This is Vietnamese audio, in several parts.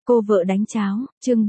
Cô vợ đánh cháo, chương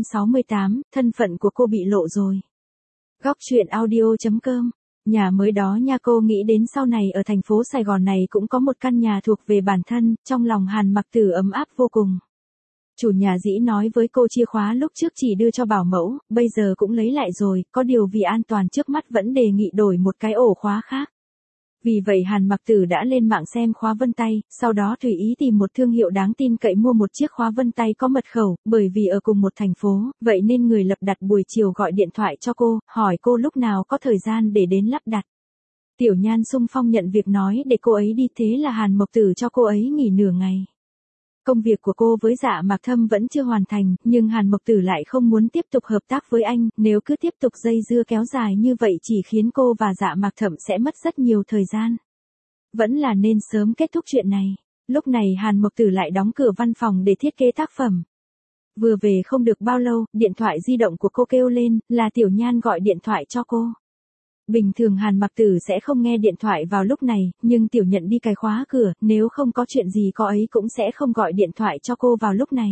468, thân phận của cô bị lộ rồi. Góc truyện audio.com. Nhà mới đó nha, cô nghĩ đến sau này ở thành phố Sài Gòn này cũng có một căn nhà thuộc về bản thân, trong lòng Hàn Mặc Tử ấm áp vô cùng. Chủ nhà dĩ nói với cô chìa khóa lúc trước chỉ đưa cho bảo mẫu, bây giờ cũng lấy lại rồi, có điều vì an toàn trước mắt vẫn đề nghị đổi một cái ổ khóa khác. Vì vậy Hàn Mặc Tử đã lên mạng xem khóa vân tay, sau đó tùy ý tìm một thương hiệu đáng tin cậy mua một chiếc khóa vân tay có mật khẩu, bởi vì ở cùng một thành phố, vậy nên người lập đặt buổi chiều gọi điện thoại cho cô, hỏi cô lúc nào có thời gian để đến lắp đặt. Tiểu Nhan xung phong nhận việc nói để cô ấy đi, thế là Hàn Mặc Tử cho cô ấy nghỉ nửa ngày. Công việc của cô với Dạ Mạc Thâm vẫn chưa hoàn thành, nhưng Hàn Mặc Tử lại không muốn tiếp tục hợp tác với anh, nếu cứ tiếp tục dây dưa kéo dài như vậy chỉ khiến cô và Dạ Mạc Thâm sẽ mất rất nhiều thời gian. Vẫn là nên sớm kết thúc chuyện này. Lúc này Hàn Mặc Tử lại đóng cửa văn phòng để thiết kế tác phẩm. Vừa về không được bao lâu, điện thoại di động của cô kêu lên, là Tiểu Nhan gọi điện thoại cho cô. Bình thường Hàn Mặc Tử sẽ không nghe điện thoại vào lúc này, nhưng Tiểu Nhận đi cài khóa cửa, nếu không có chuyện gì cô ấy cũng sẽ không gọi điện thoại cho cô vào lúc này.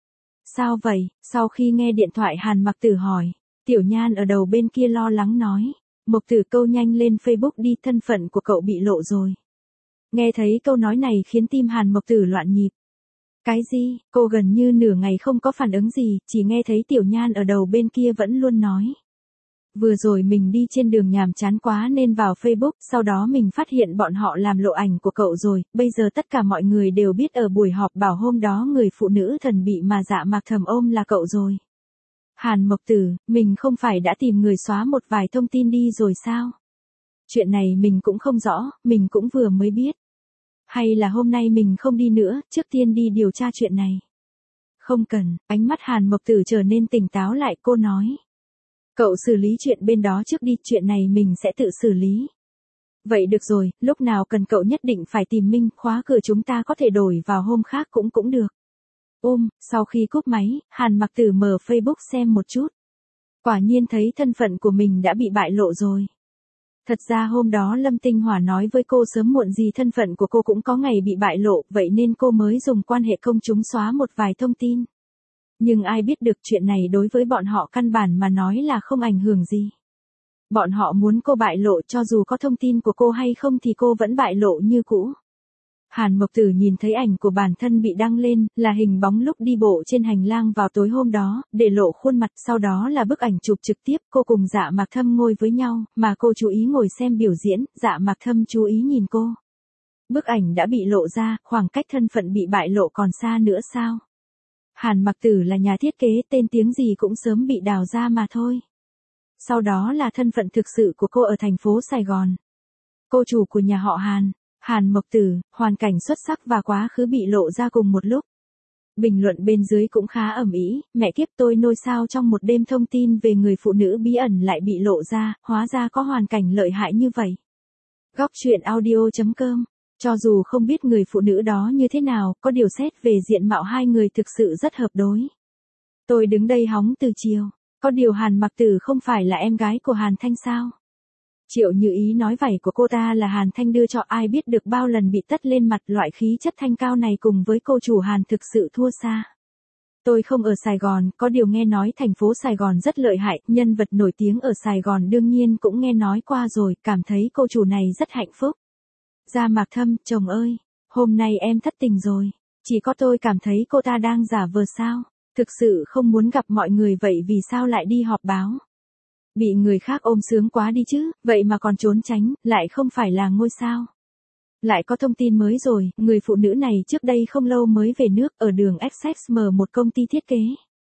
Sao vậy? Sau khi nghe điện thoại Hàn Mặc Tử hỏi, Tiểu Nhan ở đầu bên kia lo lắng nói, Mộc Tử câu nhanh lên Facebook đi, thân phận của cậu bị lộ rồi. Nghe thấy câu nói này khiến tim Hàn Mặc Tử loạn nhịp. Cái gì? Cô gần như nửa ngày không có phản ứng gì, chỉ nghe thấy Tiểu Nhan ở đầu bên kia vẫn luôn nói. Vừa rồi mình đi trên đường nhàm chán quá nên vào Facebook, sau đó mình phát hiện bọn họ làm lộ ảnh của cậu rồi, bây giờ tất cả mọi người đều biết ở buổi họp bảo hôm đó người phụ nữ thần bị mà Dạ Mạc Thầm ôm là cậu rồi. Hàn Mộc Tử, mình không phải đã tìm người xóa một vài thông tin đi rồi sao? Chuyện này mình cũng không rõ, mình cũng vừa mới biết. Hay là hôm nay mình không đi nữa, trước tiên đi điều tra chuyện này. Không cần, ánh mắt Hàn Mộc Tử trở nên tỉnh táo lại, cô nói. Cậu xử lý chuyện bên đó trước đi, chuyện này mình sẽ tự xử lý. Vậy được rồi, lúc nào cần cậu nhất định phải tìm Minh, khóa cửa chúng ta có thể đổi vào hôm khác cũng được. Sau khi cúp máy, Hàn Mặc Tử mở Facebook xem một chút. Quả nhiên thấy thân phận của mình đã bị bại lộ rồi. Thật ra hôm đó Lâm Tinh Hỏa nói với cô sớm muộn gì thân phận của cô cũng có ngày bị bại lộ, vậy nên cô mới dùng quan hệ công chúng xóa một vài thông tin. Nhưng ai biết được chuyện này đối với bọn họ căn bản mà nói là không ảnh hưởng gì. Bọn họ muốn cô bại lộ, cho dù có thông tin của cô hay không thì cô vẫn bại lộ như cũ. Hàn Mộc Tử nhìn thấy ảnh của bản thân bị đăng lên, là hình bóng lúc đi bộ trên hành lang vào tối hôm đó, để lộ khuôn mặt, sau đó là bức ảnh chụp trực tiếp, cô cùng Dạ Mạc Thâm ngồi với nhau, mà cô chú ý ngồi xem biểu diễn, Dạ Mạc Thâm chú ý nhìn cô. Bức ảnh đã bị lộ ra, khoảng cách thân phận bị bại lộ còn xa nữa sao? Hàn Mặc Tử là nhà thiết kế, tên tiếng gì cũng sớm bị đào ra mà thôi. Sau đó là thân phận thực sự của cô ở thành phố Sài Gòn. Cô chủ của nhà họ Hàn, Hàn Mộc Tử, hoàn cảnh xuất sắc và quá khứ bị lộ ra cùng một lúc. Bình luận bên dưới cũng khá ầm ĩ, mẹ kiếp tôi nôi sao trong một đêm thông tin về người phụ nữ bí ẩn lại bị lộ ra, hóa ra có hoàn cảnh lợi hại như vậy. Góc truyện audio.com. Cho dù không biết người phụ nữ đó như thế nào, có điều xét về diện mạo hai người thực sự rất hợp đối. Tôi đứng đây hóng từ chiều, có điều Hàn Mặc Tử không phải là em gái của Hàn Thanh sao? Triệu Như Ý nói vảy của cô ta là Hàn Thanh đưa cho, ai biết được bao lần bị tất lên mặt, loại khí chất thanh cao này cùng với cô chủ Hàn thực sự thua xa. Tôi không ở Sài Gòn, có điều nghe nói thành phố Sài Gòn rất lợi hại, nhân vật nổi tiếng ở Sài Gòn đương nhiên cũng nghe nói qua rồi, cảm thấy cô chủ này rất hạnh phúc. Dạ Mạc Thâm, chồng ơi, hôm nay em thất tình rồi, chỉ có tôi cảm thấy cô ta đang giả vờ sao, thực sự không muốn gặp mọi người vậy vì sao lại đi họp báo. Bị người khác ôm sướng quá đi chứ, vậy mà còn trốn tránh, lại không phải là ngôi sao. Lại có thông tin mới rồi, người phụ nữ này trước đây không lâu mới về nước, ở đường Essex mở một công ty thiết kế.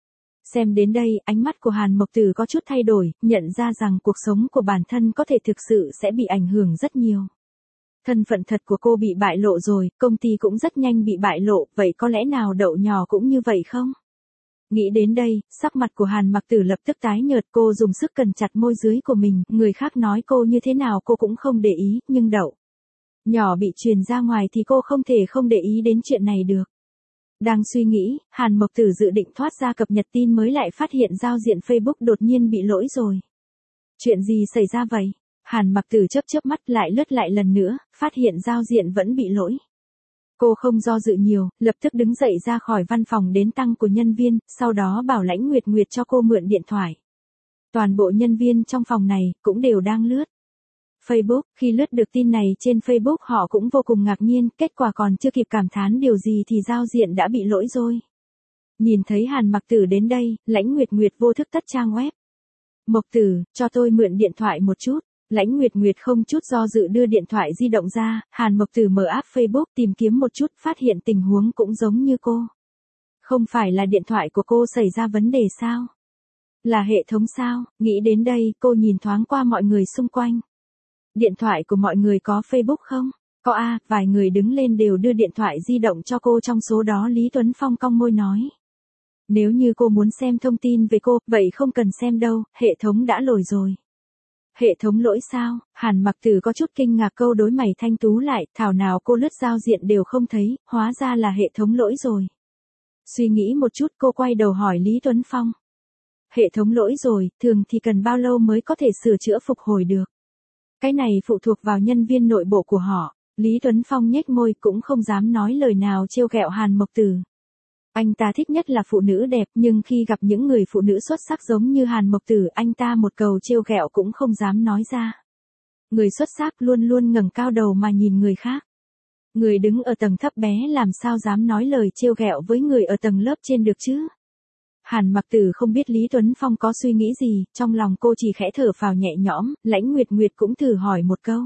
Xem đến đây, ánh mắt của Hàn Mộc Tử có chút thay đổi, nhận ra rằng cuộc sống của bản thân có thể thực sự sẽ bị ảnh hưởng rất nhiều. Thân phận thật của cô bị bại lộ rồi, công ty cũng rất nhanh bị bại lộ, vậy có lẽ nào đậu nhỏ cũng như vậy không? Nghĩ đến đây, sắc mặt của Hàn Mặc Tử lập tức tái nhợt, cô dùng sức cằn chặt môi dưới của mình, người khác nói cô như thế nào cô cũng không để ý, nhưng đậu nhỏ bị truyền ra ngoài thì cô không thể không để ý đến chuyện này được. Đang suy nghĩ, Hàn Mộc Tử dự định thoát ra cập nhật tin mới lại phát hiện giao diện Facebook đột nhiên bị lỗi rồi. Chuyện gì xảy ra vậy? Hàn Mặc Tử chớp chớp mắt lại lướt lại lần nữa, phát hiện giao diện vẫn bị lỗi. Cô không do dự nhiều, lập tức đứng dậy ra khỏi văn phòng đến tăng của nhân viên, sau đó bảo Lãnh Nguyệt Nguyệt cho cô mượn điện thoại. Toàn bộ nhân viên trong phòng này cũng đều đang lướt Facebook, khi lướt được tin này trên Facebook họ cũng vô cùng ngạc nhiên, kết quả còn chưa kịp cảm thán điều gì thì giao diện đã bị lỗi rồi. Nhìn thấy Hàn Mặc Tử đến đây, Lãnh Nguyệt Nguyệt vô thức tắt trang web. Mộc Tử, cho tôi mượn điện thoại một chút. Lãnh Nguyệt Nguyệt không chút do dự đưa điện thoại di động ra, Hàn Mộc Tử mở app Facebook tìm kiếm một chút, phát hiện tình huống cũng giống như cô. Không phải là điện thoại của cô xảy ra vấn đề sao? Là hệ thống sao? Nghĩ đến đây, cô nhìn thoáng qua mọi người xung quanh. Điện thoại của mọi người có Facebook không? Có a, vài người đứng lên đều đưa điện thoại di động cho cô, trong số đó Lý Tuấn Phong cong môi nói. Nếu như cô muốn xem thông tin về cô, vậy không cần xem đâu, hệ thống đã lỗi rồi. Hệ thống lỗi sao? Hàn Mặc Tử có chút kinh ngạc, câu đối mày thanh tú lại, thảo nào cô lướt giao diện đều không thấy, hóa ra là hệ thống lỗi rồi. Suy nghĩ một chút cô quay đầu hỏi Lý Tuấn Phong. Hệ thống lỗi rồi, thường thì cần bao lâu mới có thể sửa chữa phục hồi được? Cái này phụ thuộc vào nhân viên nội bộ của họ. Lý Tuấn Phong nhếch môi cũng không dám nói lời nào trêu ghẹo Hàn Mộc Tử. Anh ta thích nhất là phụ nữ đẹp, nhưng khi gặp những người phụ nữ xuất sắc giống như Hàn Mộc Tử, anh ta một câu trêu ghẹo cũng không dám nói ra. Người xuất sắc luôn luôn ngẩng cao đầu mà nhìn người khác. Người đứng ở tầng thấp bé làm sao dám nói lời trêu ghẹo với người ở tầng lớp trên được chứ? Hàn Mặc Tử không biết Lý Tuấn Phong có suy nghĩ gì, trong lòng cô chỉ khẽ thở phào nhẹ nhõm, Lãnh Nguyệt Nguyệt cũng thử hỏi một câu.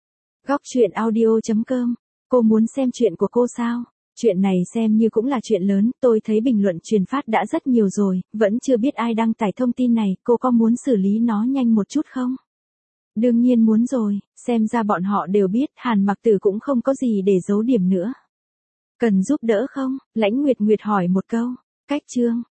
Góc truyện audio.com, cô muốn xem chuyện của cô sao? Chuyện này xem như cũng là chuyện lớn, tôi thấy bình luận truyền phát đã rất nhiều rồi, vẫn chưa biết ai đăng tải thông tin này, cô có muốn xử lý nó nhanh một chút không? Đương nhiên muốn rồi, xem ra bọn họ đều biết, Hàn Mặc Tử cũng không có gì để giấu điểm nữa. Cần giúp đỡ không? Lãnh Nguyệt Nguyệt hỏi một câu. Cách chương